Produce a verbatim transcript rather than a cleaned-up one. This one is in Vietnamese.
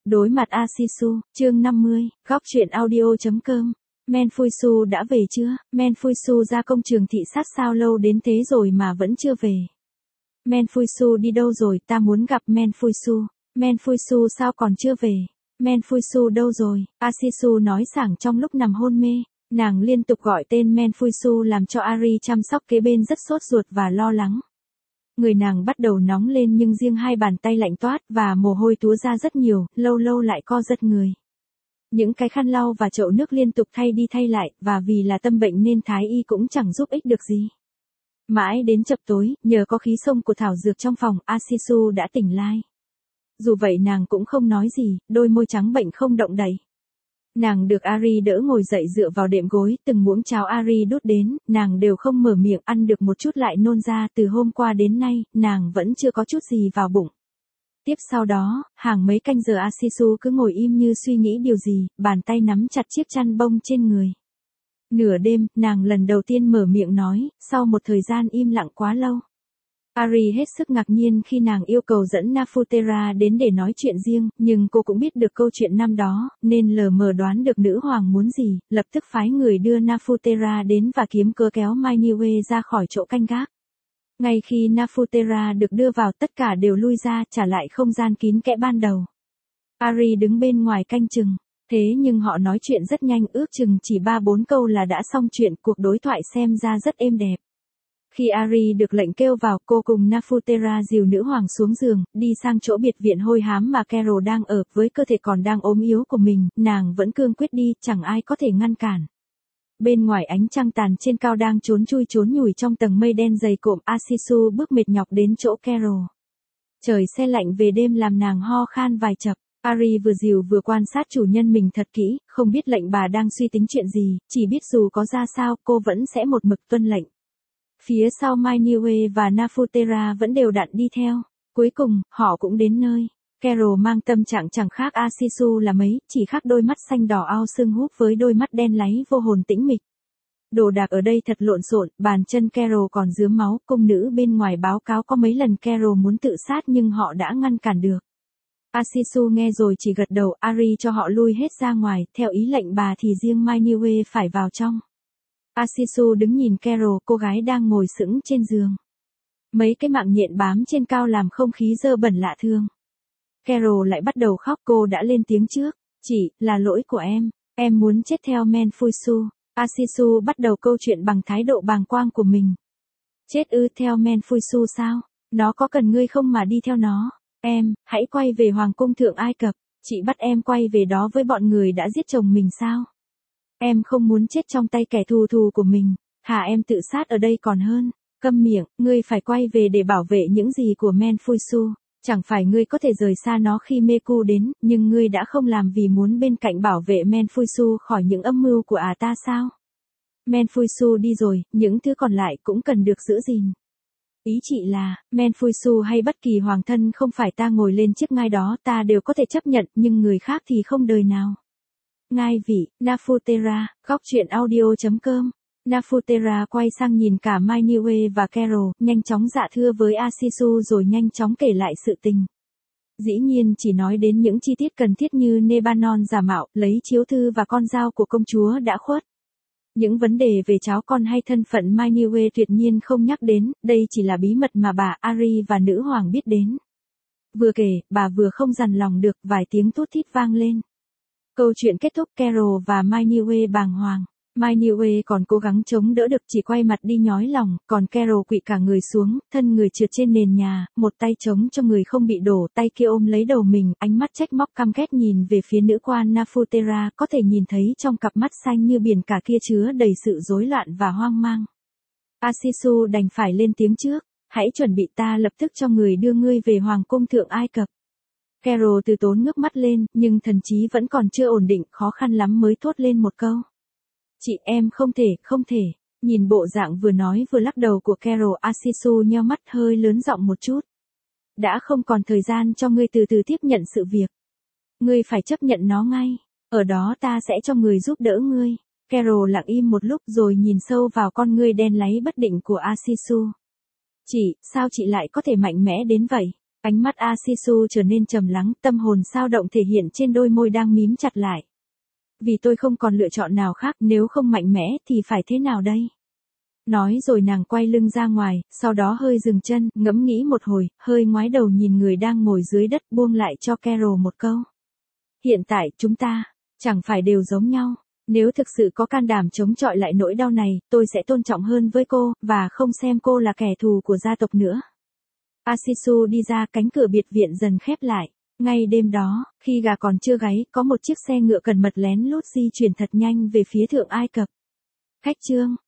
Đối mặt Asisu, chương năm mươi, góc truyện audio.com. Menfuisu đã về chưa? Menfuisu ra công trường thị sát sao lâu đến thế rồi mà vẫn chưa về. Menfuisu đi đâu rồi, ta muốn gặp Menfuisu. Menfuisu sao còn chưa về? Menfuisu đâu rồi? Asisu nói sảng trong lúc nằm hôn mê. Nàng liên tục gọi tên Menfuisu làm cho Ari chăm sóc kế bên rất sốt ruột và lo lắng. Người nàng bắt đầu nóng lên nhưng riêng hai bàn tay lạnh toát và mồ hôi túa ra rất nhiều, lâu lâu lại co giật người. Những cái khăn lau và chậu nước liên tục thay đi thay lại, và vì là tâm bệnh nên thái y cũng chẳng giúp ích được gì. Mãi đến chập tối, nhờ có khí xông của thảo dược trong phòng, Asisu đã tỉnh lại. Dù vậy nàng cũng không nói gì, đôi môi trắng bệnh không động đậy. Nàng được Ari đỡ ngồi dậy dựa vào đệm gối, từng muỗng cháo Ari đút đến, nàng đều không mở miệng, ăn được một chút lại nôn ra. Từ hôm qua đến nay, nàng vẫn chưa có chút gì vào bụng. Tiếp sau đó, hàng mấy canh giờ Asisu cứ ngồi im như suy nghĩ điều gì, bàn tay nắm chặt chiếc chăn bông trên người. Nửa đêm, nàng lần đầu tiên mở miệng nói, sau một thời gian im lặng quá lâu. Ari hết sức ngạc nhiên khi nàng yêu cầu dẫn Nafutera đến để nói chuyện riêng, nhưng cô cũng biết được câu chuyện năm đó, nên lờ mờ đoán được nữ hoàng muốn gì, lập tức phái người đưa Nafutera đến và kiếm cớ kéo Mai Niue ra khỏi chỗ canh gác. Ngay khi Nafutera được đưa vào, tất cả đều lui ra, trả lại không gian kín kẽ ban đầu. Ari đứng bên ngoài canh chừng, thế nhưng họ nói chuyện rất nhanh, ước chừng chỉ ba bốn câu là đã xong chuyện, cuộc đối thoại xem ra rất êm đẹp. Khi Ari được lệnh kêu vào, cô cùng Nafutera dìu nữ hoàng xuống giường, đi sang chỗ biệt viện hôi hám mà Carol đang ở, với cơ thể còn đang ốm yếu của mình, nàng vẫn cương quyết đi, chẳng ai có thể ngăn cản. Bên ngoài ánh trăng tàn trên cao đang trốn chui trốn nhủi trong tầng mây đen dày cộm, Asisu bước mệt nhọc đến chỗ Carol. Trời se lạnh về đêm làm nàng ho khan vài chập. Ari vừa dìu vừa quan sát chủ nhân mình thật kỹ, không biết lệnh bà đang suy tính chuyện gì, chỉ biết dù có ra sao, cô vẫn sẽ một mực tuân lệnh. Phía sau Mai Niue và Nafutera vẫn đều đặn đi theo. Cuối cùng, họ cũng đến nơi. Carol mang tâm trạng chẳng khác Asisu là mấy, chỉ khác đôi mắt xanh đỏ ao sưng húp với đôi mắt đen láy vô hồn tĩnh mịch. Đồ đạc ở đây thật lộn xộn, bàn chân Carol còn rướm máu, cung nữ bên ngoài báo cáo có mấy lần Carol muốn tự sát nhưng họ đã ngăn cản được. Asisu nghe rồi chỉ gật đầu, Ari cho họ lui hết ra ngoài, theo ý lệnh bà thì riêng Mai Niue phải vào trong. Asisu đứng nhìn Carol, cô gái đang ngồi sững trên giường. Mấy cái mạng nhện bám trên cao làm không khí dơ bẩn lạ thường. Carol lại bắt đầu khóc, cô đã lên tiếng trước. Chỉ, là lỗi của em, em muốn chết theo Menfuisu. Asisu bắt đầu câu chuyện bằng thái độ bàng quang của mình. Chết ư, theo Menfuisu sao? Nó có cần ngươi không mà đi theo nó? Em, hãy quay về Hoàng cung Thượng Ai Cập. Chị bắt em quay về đó với bọn người đã giết chồng mình sao? Em không muốn chết trong tay kẻ thù thù của mình, hả? Em tự sát ở đây còn hơn. Câm miệng, ngươi phải quay về để bảo vệ những gì của Menfuisu. Chẳng phải ngươi có thể rời xa nó khi Meku đến, nhưng ngươi đã không làm vì muốn bên cạnh bảo vệ Menfuisu khỏi những âm mưu của ả ta sao? Menfuisu đi rồi, những thứ còn lại cũng cần được giữ gìn. Ý chị là, Menfuisu hay bất kỳ hoàng thân không phải ta ngồi lên chiếc ngai đó ta đều có thể chấp nhận, nhưng người khác thì không đời nào. Ngai vị, Nafutera, góc truyện audio.com. Nafutera quay sang nhìn cả Mai Niue và Carol, nhanh chóng dạ thưa với Asisu rồi nhanh chóng kể lại sự tình. Dĩ nhiên chỉ nói đến những chi tiết cần thiết như Nebanon giả mạo, lấy chiếu thư và con dao của công chúa đã khuất. Những vấn đề về cháu con hay thân phận Mai Niue tuyệt nhiên không nhắc đến, đây chỉ là bí mật mà bà Ari và nữ hoàng biết đến. Vừa kể, bà vừa không dằn lòng được, vài tiếng thút thít vang lên. Câu chuyện kết thúc, Carol và Mai Niue bàng hoàng. Mai Niue còn cố gắng chống đỡ được, chỉ quay mặt đi nhói lòng, còn Carol quỵ cả người xuống, thân người trượt trên nền nhà, một tay chống cho người không bị đổ, tay kia ôm lấy đầu mình, ánh mắt trách móc căm ghét nhìn về phía nữ quan Nafutera, có thể nhìn thấy trong cặp mắt xanh như biển cả kia chứa đầy sự rối loạn và hoang mang. Asisu đành phải lên tiếng trước, hãy chuẩn bị, ta lập tức cho người đưa ngươi về Hoàng cung Thượng Ai Cập. Carol từ tốn ngước mắt lên, nhưng thần trí vẫn còn chưa ổn định, khó khăn lắm mới thốt lên một câu. Chị, em không thể, không thể. Nhìn bộ dạng vừa nói vừa lắc đầu của Carol, Asisu nheo mắt hơi lớn giọng một chút. Đã không còn thời gian cho ngươi từ từ tiếp nhận sự việc. Ngươi phải chấp nhận nó ngay. Ở đó ta sẽ cho người giúp đỡ ngươi. Carol lặng im một lúc rồi nhìn sâu vào con ngươi đen láy bất định của Asisu. Chị, sao chị lại có thể mạnh mẽ đến vậy? Ánh mắt Asisu trở nên trầm lắng, tâm hồn xao động thể hiện trên đôi môi đang mím chặt lại. Vì tôi không còn lựa chọn nào khác, nếu không mạnh mẽ thì phải thế nào đây? Nói rồi nàng quay lưng ra ngoài, sau đó hơi dừng chân, ngẫm nghĩ một hồi, hơi ngoái đầu nhìn người đang ngồi dưới đất, buông lại cho Carol một câu. Hiện tại, chúng ta, chẳng phải đều giống nhau. Nếu thực sự có can đảm chống chọi lại nỗi đau này, tôi sẽ tôn trọng hơn với cô, và không xem cô là kẻ thù của gia tộc nữa. Asisu đi ra, cánh cửa biệt viện dần khép lại. Ngay đêm đó, khi gà còn chưa gáy, có một chiếc xe ngựa cẩn mật lén lút di chuyển thật nhanh về phía Thượng Ai Cập. Khách trương.